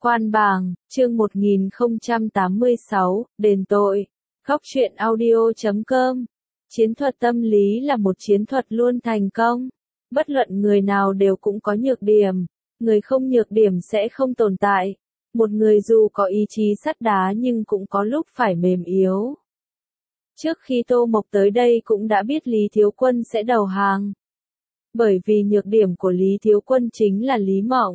Quan bàng, chương 1086, đền tội. Góc truyện audio.com. Chiến thuật tâm lý là một chiến thuật luôn thành công. Bất luận người nào đều cũng có nhược điểm. Người không nhược điểm sẽ không tồn tại. Một người dù có ý chí sắt đá nhưng cũng có lúc phải mềm yếu. Trước khi Tô Mộc tới đây cũng đã biết Lý Thiếu Quân sẽ đầu hàng. Bởi vì nhược điểm của Lý Thiếu Quân chính là Lý Mộng.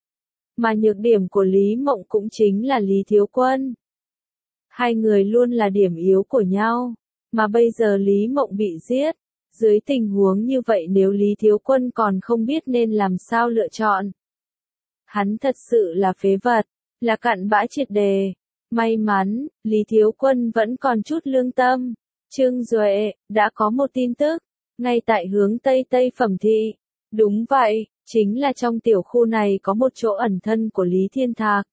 Mà nhược điểm của Lý Mộng cũng chính là Lý Thiếu Quân. Hai người luôn là điểm yếu của nhau. Mà bây giờ Lý Mộng bị giết. Dưới tình huống như vậy nếu Lý Thiếu Quân còn không biết nên làm sao lựa chọn. Hắn thật sự là phế vật, là cặn bã triệt đề. May mắn, Lý Thiếu Quân vẫn còn chút lương tâm. Trương Duệ, đã có một tin tức. Ngay tại hướng Tây Tây Phẩm Thị. Đúng vậy, chính là trong tiểu khu này có một chỗ ẩn thân của Lý Thiên Thạc.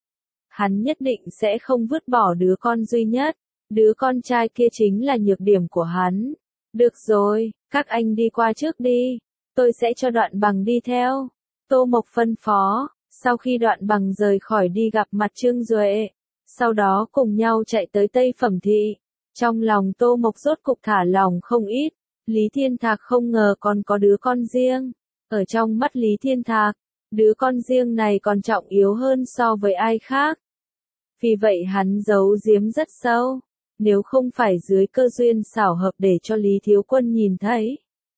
Hắn nhất định sẽ không vứt bỏ đứa con duy nhất. Đứa con trai kia chính là nhược điểm của hắn. Được rồi, các anh đi qua trước đi. Tôi sẽ cho Đoạn Bằng đi theo. Tô Mộc phân phó. Sau khi Đoạn Bằng rời khỏi đi gặp mặt Trương Duệ. Sau đó cùng nhau chạy tới Tây Phẩm Thị. Trong lòng Tô Mộc rốt cục thả lòng không ít. Lý Thiên Thạc không ngờ còn có đứa con riêng. Ở trong mắt Lý Thiên Thạc, đứa con riêng này còn trọng yếu hơn so với ai khác. Vì vậy hắn giấu giếm rất sâu. Nếu không phải dưới cơ duyên xảo hợp để cho Lý Thiếu Quân nhìn thấy,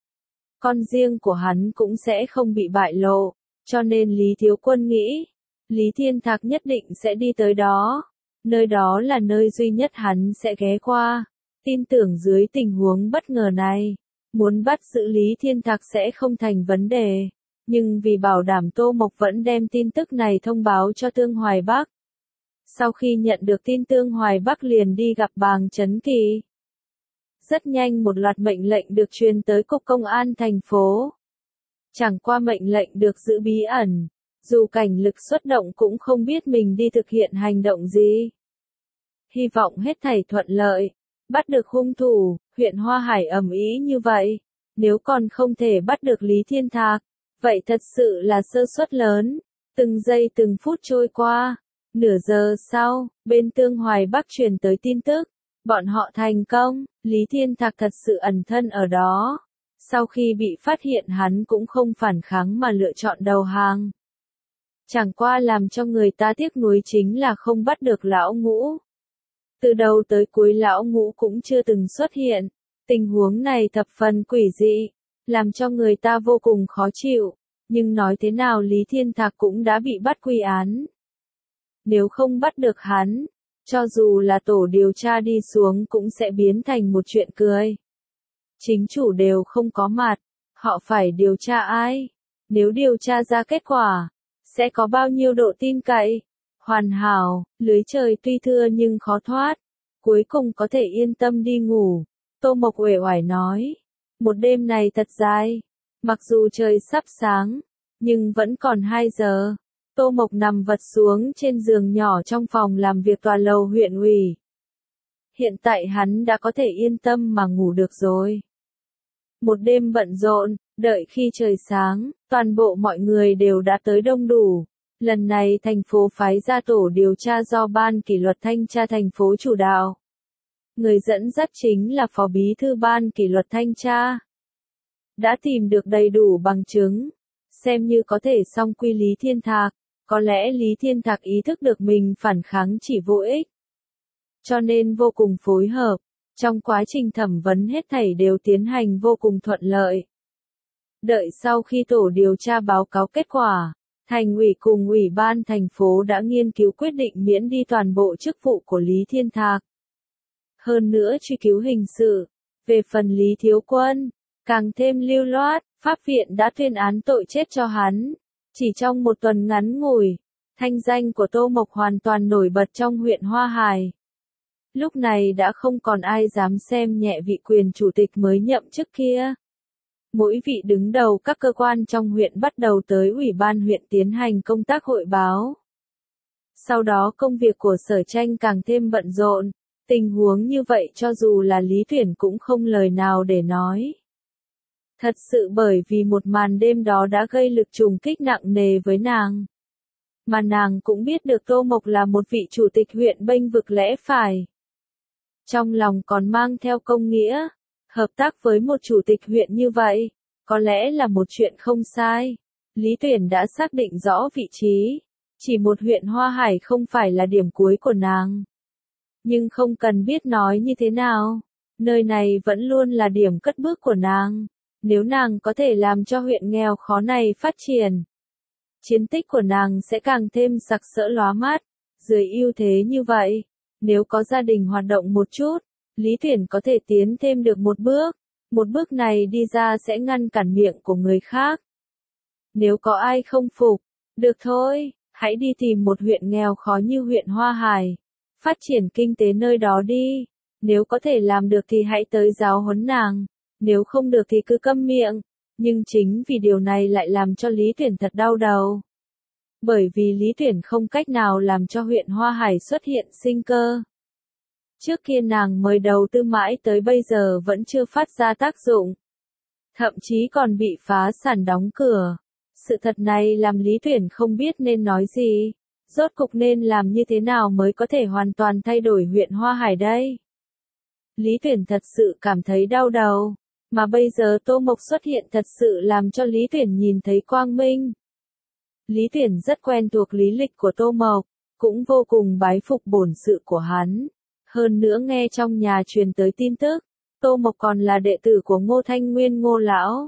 con riêng của hắn cũng sẽ không bị bại lộ. Cho nên Lý Thiếu Quân nghĩ, Lý Thiên Thạc nhất định sẽ đi tới đó. Nơi đó là nơi duy nhất hắn sẽ ghé qua. Tin tưởng dưới tình huống bất ngờ này, muốn bắt giữ Lý Thiên Thạc sẽ không thành vấn đề. Nhưng vì bảo đảm Tô Mộc vẫn đem tin tức này thông báo cho Tương Hoài Bắc. Sau khi nhận được tin Tương Hoài Bắc liền đi gặp Bàng Chấn Kỳ. Rất nhanh một loạt mệnh lệnh được truyền tới Cục Công an thành phố. Chẳng qua mệnh lệnh được giữ bí ẩn. Dù cảnh lực xuất động cũng không biết mình đi thực hiện hành động gì. Hy vọng hết thảy thuận lợi. Bắt được hung thủ, huyện Hoa Hải ầm ĩ như vậy. Nếu còn không thể bắt được Lý Thiên Thạc, vậy thật sự là sơ suất lớn. Từng giây từng phút trôi qua. Nửa giờ sau, bên Tương Hoài Bắc truyền tới tin tức. Bọn họ thành công, Lý Thiên Thạc thật sự ẩn thân ở đó. Sau khi bị phát hiện hắn cũng không phản kháng mà lựa chọn đầu hàng. Chẳng qua làm cho người ta tiếc nuối chính là không bắt được Lão Ngũ. Từ đầu tới cuối Lão Ngũ cũng chưa từng xuất hiện. Tình huống này thập phần quỷ dị, làm cho người ta vô cùng khó chịu. Nhưng nói thế nào Lý Thiên Thạc cũng đã bị bắt quy án. Nếu không bắt được hắn, cho dù là tổ điều tra đi xuống cũng sẽ biến thành một chuyện cười. Chính chủ đều không có mặt, họ phải điều tra ai? Nếu điều tra ra kết quả, sẽ có bao nhiêu độ tin cậy? Hoàn hảo, lưới trời tuy thưa nhưng khó thoát. Cuối cùng có thể yên tâm đi ngủ. Tô Mộc uể oải nói. Một đêm này thật dài. Mặc dù trời sắp sáng, nhưng vẫn còn 2 giờ. Tô Mộc nằm vật xuống trên giường nhỏ trong phòng làm việc tòa lầu huyện ủy. Hiện tại hắn đã có thể yên tâm mà ngủ được rồi. Một đêm bận rộn, đợi khi trời sáng, toàn bộ mọi người đều đã tới đông đủ. Lần này thành phố phái ra tổ điều tra do Ban Kỷ luật Thanh tra thành phố chủ đạo. Người dẫn dắt chính là Phó Bí thư Ban Kỷ luật Thanh tra. Đã tìm được đầy đủ bằng chứng, xem như có thể xong quy Lý Thiên Thạc. Có lẽ Lý Thiên Thạc ý thức được mình phản kháng chỉ vô ích. Cho nên vô cùng phối hợp. Trong quá trình thẩm vấn hết thảy đều tiến hành vô cùng thuận lợi. Đợi sau khi tổ điều tra báo cáo kết quả, Thành ủy cùng Ủy ban thành phố đã nghiên cứu quyết định miễn đi toàn bộ chức vụ của Lý Thiên Thạc. Hơn nữa truy cứu hình sự. Về phần Lý Thiếu Quân, càng thêm lưu loát, pháp viện đã tuyên án tội chết cho hắn. Chỉ trong một tuần ngắn ngủi, thanh danh của Tô Mộc hoàn toàn nổi bật trong huyện Hoa Hải. Lúc này đã không còn ai dám xem nhẹ vị quyền chủ tịch mới nhậm chức kia. Mỗi vị đứng đầu các cơ quan trong huyện bắt đầu tới Ủy ban huyện tiến hành công tác hội báo. Sau đó công việc của Sở Tranh càng thêm bận rộn. Tình huống như vậy cho dù là Lý Tuyển cũng không lời nào để nói. Thật sự bởi vì một màn đêm đó đã gây lực trùng kích nặng nề với nàng. mà nàng cũng biết được Tô Mộc là một vị chủ tịch huyện bênh vực lẽ phải. Trong lòng còn mang theo công nghĩa, hợp tác với một chủ tịch huyện như vậy, có lẽ là một chuyện không sai. Lý Tuyển đã xác định rõ vị trí, chỉ một huyện Hoa Hải không phải là điểm cuối của nàng. Nhưng không cần biết nói như thế nào, nơi này vẫn luôn là điểm cất bước của nàng. Nếu nàng có thể làm cho huyện nghèo khó này phát triển, chiến tích của nàng sẽ càng thêm sặc sỡ lóa mắt. Dưới ưu thế như vậy, nếu có gia đình hoạt động một chút, Lý Tuyển có thể tiến thêm được một bước. Một bước này đi ra sẽ ngăn cản miệng của người khác. Nếu có ai không phục, được thôi, hãy đi tìm một huyện nghèo khó như huyện Hoa Hải. Phát triển kinh tế nơi đó đi. Nếu có thể làm được thì hãy tới giáo huấn nàng. Nếu không được thì cứ câm miệng. Nhưng chính vì điều này lại làm cho Lý Tuyển thật đau đầu. Bởi vì Lý Tuyển không cách nào làm cho huyện Hoa Hải xuất hiện sinh cơ. Trước kia nàng mời đầu tư mãi tới bây giờ vẫn chưa phát ra tác dụng. Thậm chí còn bị phá sản đóng cửa. Sự thật này làm Lý Tuyển không biết nên nói gì. Rốt cục nên làm như thế nào mới có thể hoàn toàn thay đổi huyện Hoa Hải đây? Lý Tuyển thật sự cảm thấy đau đầu. Mà bây giờ Tô Mộc xuất hiện thật sự làm cho Lý Tuyển nhìn thấy quang minh. Lý Tuyển rất quen thuộc lý lịch của Tô Mộc, cũng vô cùng bái phục bổn sự của hắn. Hơn nữa nghe trong nhà truyền tới tin tức, Tô Mộc còn là đệ tử của Ngô Thanh Nguyên Ngô Lão.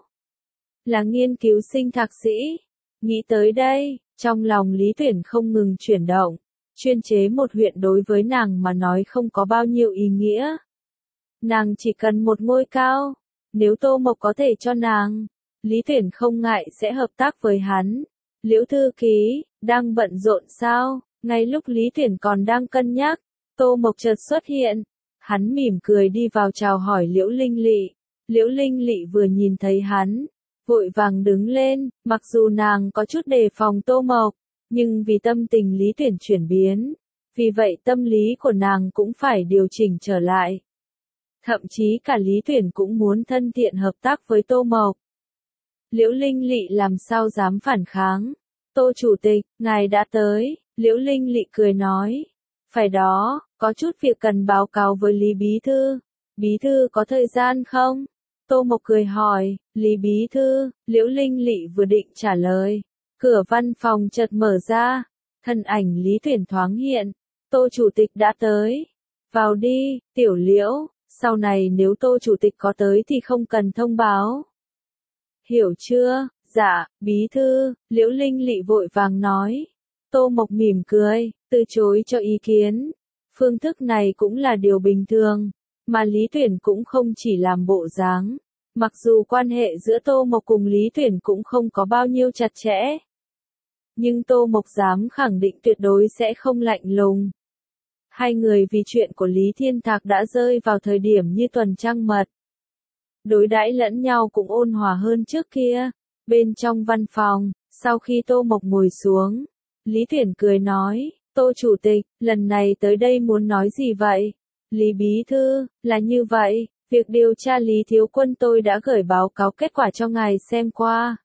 Là nghiên cứu sinh thạc sĩ. Nghĩ tới đây, trong lòng Lý Tuyển không ngừng chuyển động. Chuyên chế một huyện đối với nàng mà nói không có bao nhiêu ý nghĩa. Nàng chỉ cần một ngôi cao. Nếu Tô Mộc có thể cho nàng, Lý Tuyển không ngại sẽ hợp tác với hắn. Liễu thư ký, đang bận rộn sao? Ngay lúc Lý Tuyển còn đang cân nhắc, Tô Mộc chợt xuất hiện. Hắn mỉm cười đi vào chào hỏi Liễu Linh Lị. Liễu Linh Lị vừa nhìn thấy hắn, vội vàng đứng lên, mặc dù nàng có chút đề phòng Tô Mộc, nhưng vì tâm tình Lý Tuyển chuyển biến, vì vậy tâm lý của nàng cũng phải điều chỉnh trở lại. Thậm chí cả Lý Tuyển cũng muốn thân thiện hợp tác với Tô Mộc. Liễu Linh Lị làm sao dám phản kháng. Tô chủ tịch, ngài đã tới. Liễu Linh Lị cười nói. Phải đó, có chút việc cần báo cáo với Lý Bí Thư. Bí Thư có thời gian không? Tô Mộc cười hỏi. Lý Bí Thư, Liễu Linh Lị vừa định trả lời. Cửa văn phòng chợt mở ra. Thân ảnh Lý Tuyển thoáng hiện. Tô chủ tịch đã tới. Vào đi, Tiểu Liễu. Sau này nếu Tô chủ tịch có tới thì không cần thông báo. Hiểu chưa? Dạ, bí thư, Liễu Linh Lị vội vàng nói. Tô Mộc mỉm cười, từ chối cho ý kiến. Phương thức này cũng là điều bình thường, mà Lý Tuyển cũng không chỉ làm bộ dáng. Mặc dù quan hệ giữa Tô Mộc cùng Lý Tuyển cũng không có bao nhiêu chặt chẽ. Nhưng Tô Mộc dám khẳng định tuyệt đối sẽ không lạnh lùng. Hai người vì chuyện của Lý Thiên Thạc đã rơi vào thời điểm như tuần trăng mật. Đối đãi lẫn nhau cũng ôn hòa hơn trước kia. Bên trong văn phòng, sau khi Tô Mộc ngồi xuống, Lý Tuyển cười nói, Tô chủ tịch, lần này tới đây muốn nói gì vậy? Lý bí thư, là như vậy, việc điều tra Lý Thiếu Quân tôi đã gửi báo cáo kết quả cho ngài xem qua.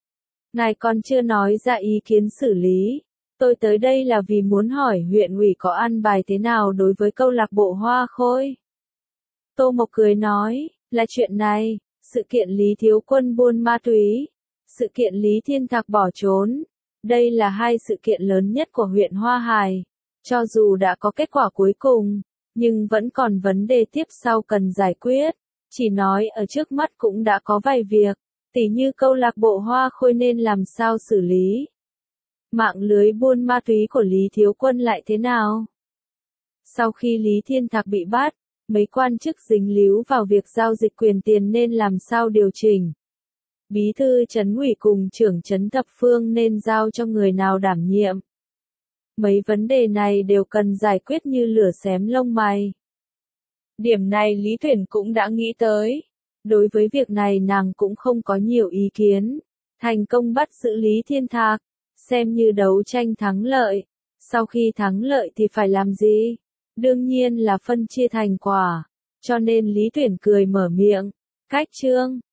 Ngài còn chưa nói ra ý kiến xử lý. Tôi tới đây là vì muốn hỏi huyện ủy có an bài thế nào đối với câu lạc bộ Hoa Khôi. Tô Mộc cười nói, là chuyện này, sự kiện Lý Thiếu Quân buôn ma túy, sự kiện Lý Thiên Thạc bỏ trốn. Đây là hai sự kiện lớn nhất của huyện Hoa Hải. Cho dù đã có kết quả cuối cùng, nhưng vẫn còn vấn đề tiếp sau cần giải quyết. Chỉ nói ở trước mắt cũng đã có vài việc, tỉ như câu lạc bộ Hoa Khôi nên làm sao xử lý. Mạng lưới buôn ma túy của Lý Thiếu Quân lại thế nào? Sau khi Lý Thiên Thạc bị bắt, mấy quan chức dính líu vào việc giao dịch quyền tiền nên làm sao điều chỉnh. Bí thư trấn ủy cùng trưởng trấn thập phương nên giao cho người nào đảm nhiệm. Mấy vấn đề này đều cần giải quyết như lửa xém lông mày. Điểm này Lý Tuyển cũng đã nghĩ tới. Đối với việc này nàng cũng không có nhiều ý kiến. Thành công bắt giữ Lý Thiên Thạc, xem như đấu tranh thắng lợi. Sau khi thắng lợi thì phải làm gì? Đương nhiên là phân chia thành quả. Cho nên Lý Tuyển cười mở miệng. Cách chương